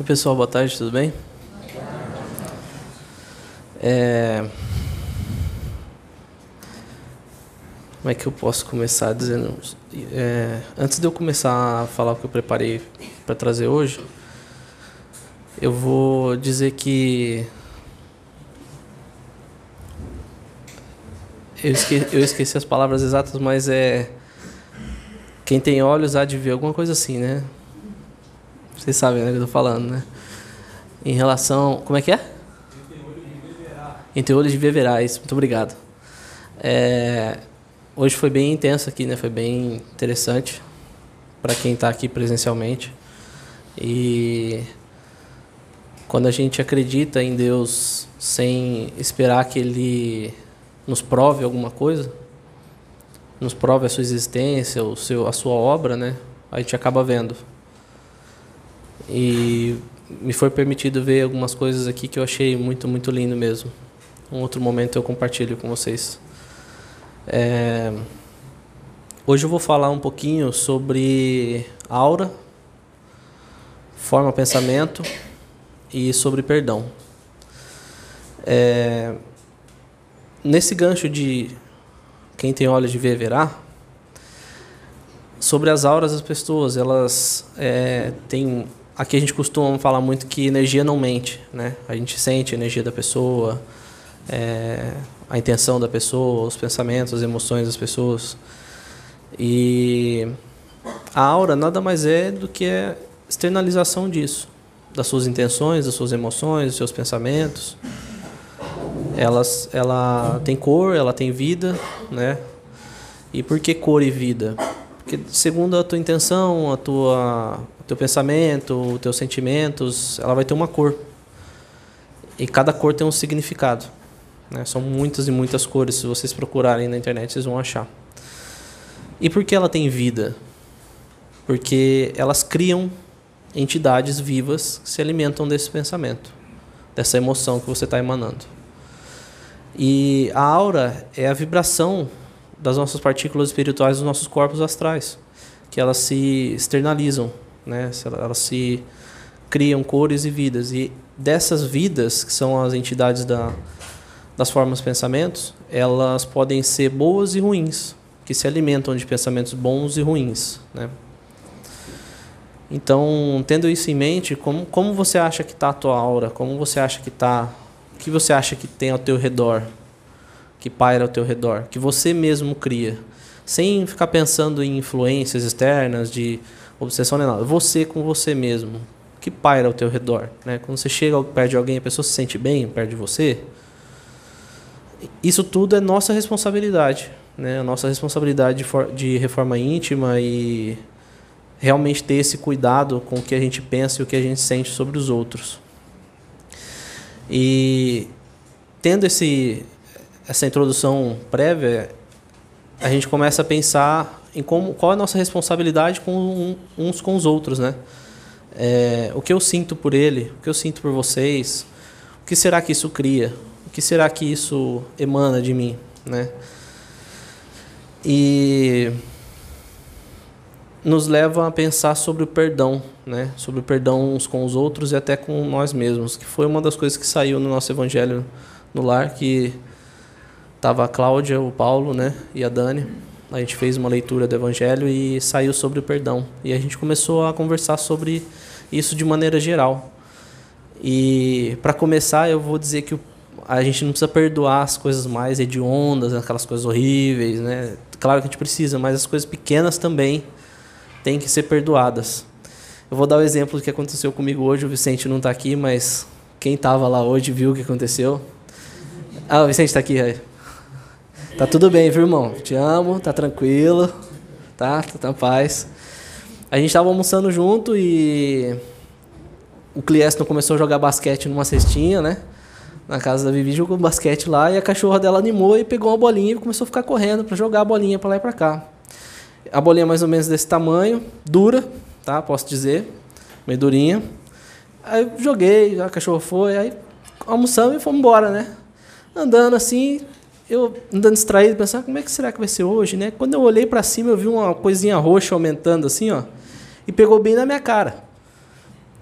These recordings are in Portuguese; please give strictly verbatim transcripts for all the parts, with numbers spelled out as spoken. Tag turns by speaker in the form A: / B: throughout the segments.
A: Oi, pessoal, boa tarde, tudo bem? É... Como é que eu posso começar dizendo... É... Antes de eu começar a falar o que eu preparei para trazer hoje, eu vou dizer que... Eu esqueci, eu esqueci as palavras exatas, mas é... Quem tem olhos há de ver, alguma coisa assim, né? Vocês sabem, né, o que eu tô falando, né? Em relação... Como é que é? Entre olhos de ver verá, isso. Muito obrigado. É... Hoje foi bem intenso aqui, né? Foi bem interessante para quem está aqui presencialmente. E quando a gente acredita em Deus sem esperar que Ele nos prove alguma coisa, nos prove a sua existência, o seu, a sua obra, né? A gente acaba vendo. E me foi permitido ver algumas coisas aqui que eu achei muito, muito lindo mesmo. Um outro momento eu compartilho com vocês. É... Hoje eu vou falar um pouquinho sobre aura, forma pensamento e sobre perdão. É... Nesse gancho de quem tem olhos de ver verá, sobre as auras das pessoas, elas é, têm... Aqui a gente costuma falar muito que energia não mente, né? A gente sente a energia da pessoa, é, a intenção da pessoa, os pensamentos, as emoções das pessoas. E a aura nada mais é do que a externalização disso, das suas intenções, das suas emoções, dos seus pensamentos. Elas, ela tem cor, ela tem vida, né? E por que cor e vida? Porque segundo a tua intenção, a tua, o teu pensamento, os teus sentimentos, ela vai ter uma cor. E cada cor tem um significado, né? São muitas e muitas cores. Se vocês procurarem na internet, vocês vão achar. E por que ela tem vida? Porque elas criam entidades vivas que se alimentam desse pensamento, dessa emoção que você está emanando. E a aura é a vibração das nossas partículas espirituais dos nossos corpos astrais, que elas se externalizam, né? Elas se criam cores e vidas. E dessas vidas, que são as entidades da, das formas pensamentos, elas podem ser boas e ruins, que se alimentam de pensamentos bons e ruins, né? Então, tendo isso em mente, como, como você acha que está a tua aura? Como você acha que está... O que você acha que tem ao teu redor? Que paira ao teu redor? Que você mesmo cria? Sem ficar pensando em influências externas, de obsessão nem nada. Você com você mesmo. Que paira ao teu redor, né? Quando você chega perto de alguém, a pessoa se sente bem perto de você. Isso tudo é nossa responsabilidade, né? A nossa responsabilidade de, for de reforma íntima e realmente ter esse cuidado com o que a gente pensa e o que a gente sente sobre os outros. E tendo esse, essa introdução prévia, a gente começa a pensar em como, qual é a nossa responsabilidade com um, uns com os outros, né? É, o que eu sinto por ele, o que eu sinto por vocês, o que será que isso cria? O que será que isso emana de mim, né? E nos leva a pensar sobre o perdão, né? Sobre o perdão uns com os outros e até com nós mesmos, que foi uma das coisas que saiu no nosso evangelho no lar, que estava a Cláudia, o Paulo, né? E a Dani. A gente fez uma leitura do evangelho e saiu sobre o perdão. E a gente começou a conversar sobre isso de maneira geral. E para começar, eu vou dizer que a gente não precisa perdoar as coisas mais hediondas, aquelas coisas horríveis, né? Claro que a gente precisa, mas as coisas pequenas também têm que ser perdoadas. Eu vou dar o exemplo do que aconteceu comigo hoje. O Vicente não está aqui, mas quem estava lá hoje viu o que aconteceu. Ah, o Vicente está aqui. Aí. Tá tudo bem, viu, irmão? Te amo, tá tranquilo, tá? Tá na paz. A gente estava almoçando junto e o Clieston começou a jogar basquete numa cestinha, né? Na casa da Vivi, jogou basquete lá e a cachorra dela animou e pegou uma bolinha e começou a ficar correndo para jogar a bolinha para lá e para cá. A bolinha é mais ou menos desse tamanho, dura, tá? Posso dizer, meio durinha. Aí eu joguei, a cachorra foi, aí almoçamos e fomos embora, né? Andando assim, eu andando distraído, pensando, como é que será que vai ser hoje, né? Quando eu olhei para cima, eu vi uma coisinha roxa aumentando assim, ó, e pegou bem na minha cara.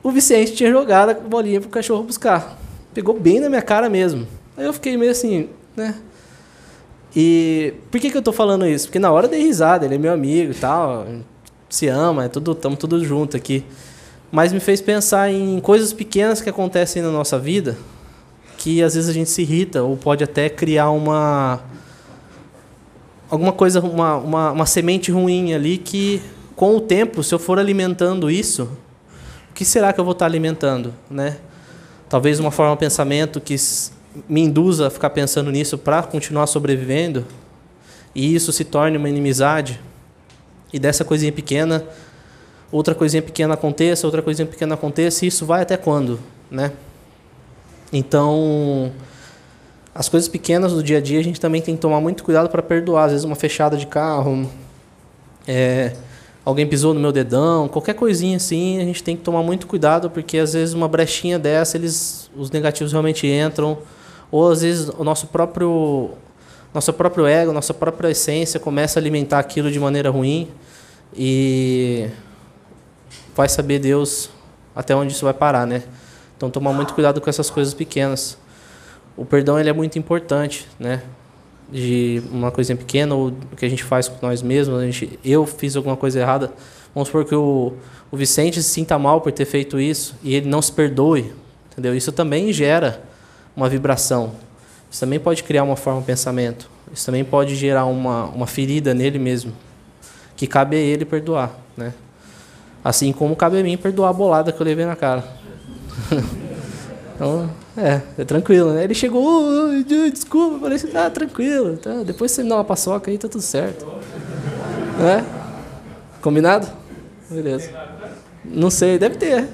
A: o Vicente tinha jogado a bolinha pro cachorro buscar. Pegou bem na minha cara mesmo. Aí eu fiquei meio assim, né? E por que que eu tô falando isso? Porque na hora eu dei risada, ele é meu amigo e tal, se ama, é tudo, estamos tudo junto aqui. Mas me fez pensar em coisas pequenas que acontecem na nossa vida, que às vezes a gente se irrita ou pode até criar uma alguma coisa, uma, uma, uma semente ruim ali que, com o tempo, se eu for alimentando isso, o que será que eu vou estar alimentando, né? Talvez uma forma de pensamento que me induza a ficar pensando nisso para continuar sobrevivendo, e isso se torne uma inimizade, e dessa coisinha pequena, outra coisinha pequena aconteça, outra coisinha pequena aconteça, e isso vai até quando, né? Então, as coisas pequenas do dia a dia a gente também tem que tomar muito cuidado para perdoar. Às vezes uma fechada de carro, é, alguém pisou no meu dedão, qualquer coisinha assim, a gente tem que tomar muito cuidado, porque às vezes uma brechinha dessa, eles, os negativos realmente entram, ou às vezes o nosso próprio, nosso próprio ego, nossa própria essência começa a alimentar aquilo de maneira ruim, e vai saber Deus até onde isso vai parar, né? Então, tomar muito cuidado com essas coisas pequenas. O perdão ele é muito importante, né? De uma coisinha pequena, ou o que a gente faz com nós mesmos. A gente, eu fiz alguma coisa errada. Vamos supor que o, o Vicente se sinta mal por ter feito isso e ele não se perdoe, entendeu? Isso também gera uma vibração. Isso também pode criar uma forma de pensamento. Isso também pode gerar uma, uma ferida nele mesmo, que cabe a ele perdoar, né? Assim como cabe a mim perdoar a bolada que eu levei na cara. Então, é, é tranquilo, né? Ele chegou, oh, desculpa, eu falei assim, ah, tranquilo, tá? Depois você me dá uma paçoca aí, tá tudo certo. É? Combinado? Beleza. Não sei, deve ter.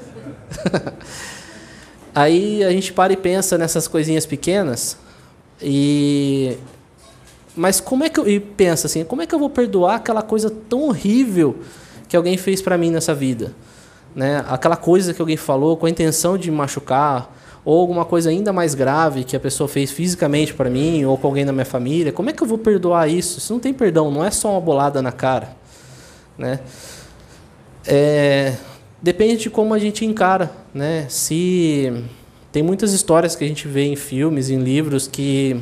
A: Aí a gente para e pensa nessas coisinhas pequenas, e... mas como é que eu... E pensa assim, como é que eu vou perdoar aquela coisa tão horrível que alguém fez para mim nessa vida? Né? Aquela coisa que alguém falou com a intenção de me machucar, ou alguma coisa ainda mais grave que a pessoa fez fisicamente para mim, ou com alguém da minha família. Como é que eu vou perdoar isso? Isso não tem perdão, não é só uma bolada na cara, né? É, depende de como a gente encara, né? Se tem muitas histórias que a gente vê em filmes, em livros, que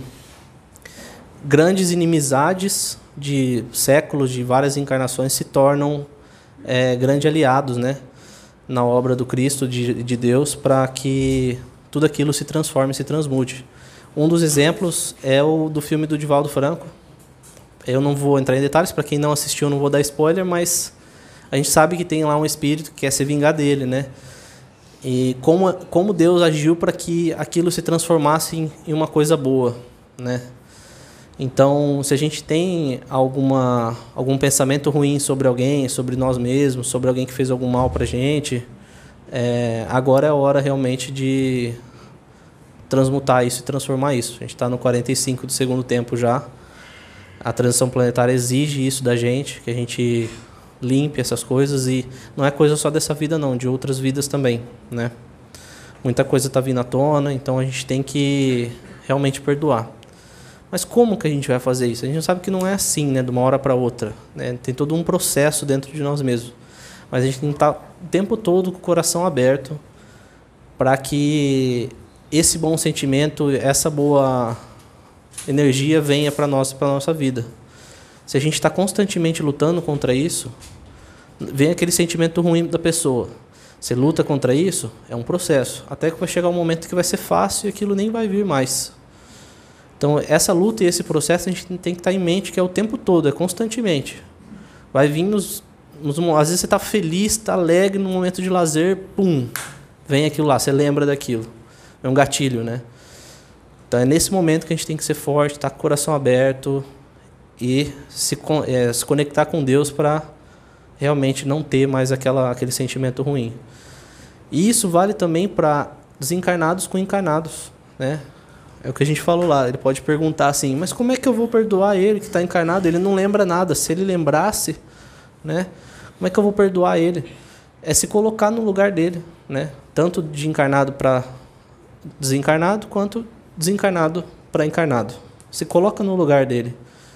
A: grandes inimizades de séculos, de várias encarnações, se tornam é, grandes aliados, né? Na obra do Cristo, de, de Deus, para que tudo aquilo se transforme, se transmute. Um dos exemplos é o do filme do Divaldo Franco. Eu não vou entrar em detalhes, para quem não assistiu, não vou dar spoiler, mas a gente sabe que tem lá um espírito que quer se vingar dele, né? E como, como Deus agiu para que aquilo se transformasse em, em uma coisa boa, né? Então, se a gente tem alguma, algum pensamento ruim sobre alguém, sobre nós mesmos, sobre alguém que fez algum mal para a gente, é, agora é a hora realmente de transmutar isso e transformar isso. A gente está no quarenta e cinco do segundo tempo já. A transição planetária exige isso da gente, que a gente limpe essas coisas, e não é coisa só dessa vida não, de outras vidas também, né? Muita coisa está vindo à tona, então a gente tem que realmente perdoar. Mas como que a gente vai fazer isso? A gente sabe que não é assim, né, de uma hora para outra, né? Tem todo um processo dentro de nós mesmos. Mas a gente tem que estar o tempo todo com o coração aberto para que esse bom sentimento, essa boa energia venha para nós, para a nossa vida. Se a gente está constantemente lutando contra isso, vem aquele sentimento ruim da pessoa. Você luta contra isso, é um processo. Até que vai chegar um momento que vai ser fácil e aquilo nem vai vir mais. Então, essa luta e esse processo a gente tem que estar em mente que é o tempo todo, é constantemente. Vai vir nos... nos às vezes você está feliz, está alegre, no momento de lazer, pum, vem aquilo lá, você lembra daquilo. É um gatilho, né? Então, é nesse momento que a gente tem que ser forte, estar com o coração aberto e se, é, se conectar com Deus para realmente não ter mais aquela, aquele sentimento ruim. E isso vale também para desencarnados com encarnados, né? É o que a gente falou lá. Ele pode perguntar assim, mas como é que eu vou perdoar ele que está encarnado? Ele não lembra nada. Se ele lembrasse, né? Como é que eu vou perdoar ele? É se colocar no lugar dele, né? Tanto de encarnado para desencarnado, quanto desencarnado para encarnado. Se coloca no lugar dele.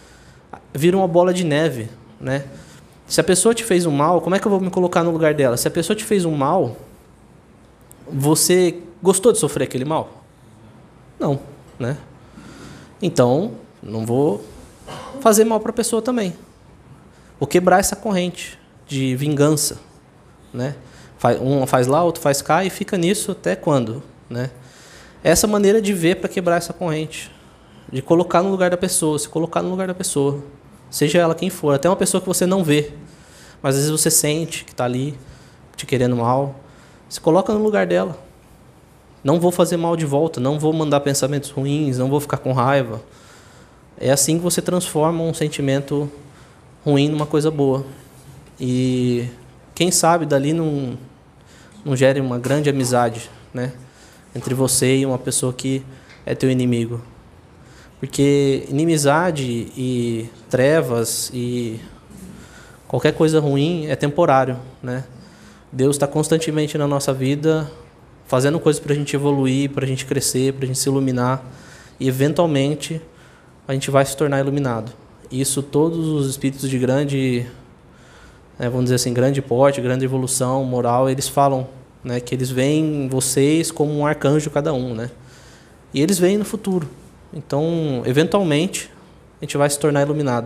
A: Vira uma bola de neve, né? Se a pessoa te fez um mal, como é que eu vou me colocar no lugar dela? Se a pessoa te fez um mal, Você gostou de sofrer aquele mal? Não, né? Então, não vou fazer mal para a pessoa também. Vou quebrar essa corrente de vingança, né? Um faz lá, outro faz cá e fica nisso até quando, né? Essa maneira de ver para quebrar essa corrente, de colocar no lugar da pessoa, se colocar no lugar da pessoa, seja ela quem for, até uma pessoa que você não vê, mas às vezes você sente que está ali te querendo mal, se coloca no lugar dela. Não vou fazer mal de volta, não vou mandar pensamentos ruins, não vou ficar com raiva. É assim que você transforma um sentimento ruim numa coisa boa. E quem sabe dali não, não gere uma grande amizade, né, entre você e uma pessoa que é teu inimigo. Porque inimizade e trevas e qualquer coisa ruim é temporário, né? Deus está constantemente na nossa vida fazendo coisas para a gente evoluir, para a gente crescer, para a gente se iluminar. E, eventualmente, a gente vai se tornar iluminado. Isso todos os espíritos de grande, né, vamos dizer assim, grande porte, grande evolução moral, eles falam, né, que eles veem vocês como um arcanjo cada um, né? E eles veem no futuro. Então, eventualmente, a gente vai se tornar iluminado.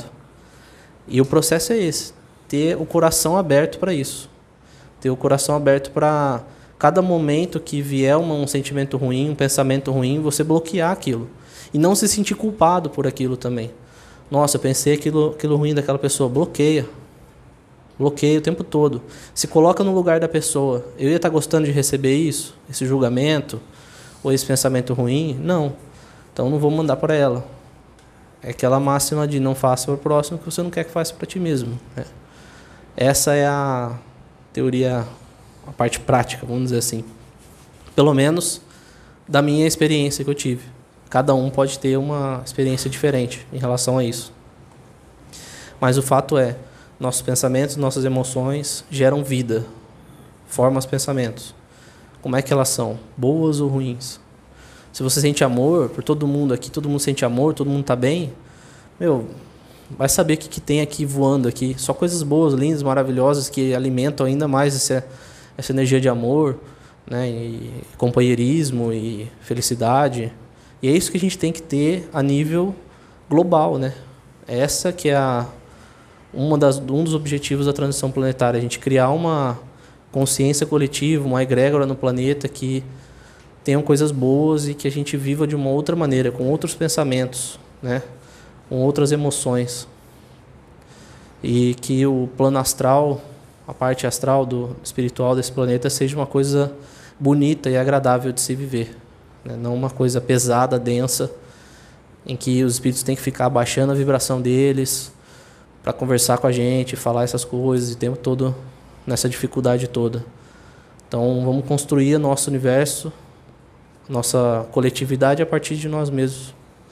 A: E o processo é esse, ter o coração aberto para isso. Ter o coração aberto para cada momento que vier um, um sentimento ruim, um pensamento ruim, você bloquear aquilo. E não se sentir culpado por aquilo também. Nossa, eu pensei aquilo, aquilo ruim daquela pessoa. Bloqueia. Bloqueia o tempo todo. Se coloca no lugar da pessoa. Eu ia estar gostando de receber isso? Esse julgamento? Ou esse pensamento ruim? Não. Então não vou mandar para ela. É aquela máxima de não faça para o próximo que você não quer que faça para ti mesmo. Né? Essa é a teoria, a parte prática, vamos dizer assim. Pelo menos da minha experiência que eu tive. Cada um pode ter uma experiência diferente em relação a isso. Mas o fato é, nossos pensamentos, nossas emoções geram vida, formam os pensamentos. Como é que elas são? Boas ou ruins? Se você sente amor por todo mundo aqui, todo mundo sente amor, todo mundo está bem, meu, vai saber o que, que tem aqui voando aqui. Só coisas boas, lindas, maravilhosas, que alimentam ainda mais essa, essa energia de amor, né, e companheirismo e felicidade. E é isso que a gente tem que ter a nível global, né? Essa que é a, uma das, um dos objetivos da transição planetária, a gente criar uma consciência coletiva, uma egrégora no planeta que tenham coisas boas e que a gente viva de uma outra maneira, com outros pensamentos, né? Com outras emoções. E que o plano astral, a parte astral do espiritual desse planeta seja uma coisa bonita e agradável de se viver, né? Não uma coisa pesada, densa, em que os espíritos têm que ficar abaixando a vibração deles para conversar com a gente, falar essas coisas, o tempo todo nessa dificuldade toda. Então vamos construir nosso universo, nossa coletividade a partir de nós mesmos.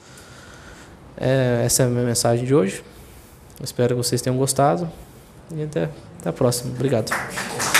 A: É, essa é a minha mensagem de hoje. Espero que vocês tenham gostado. E até, até a próxima. Obrigado.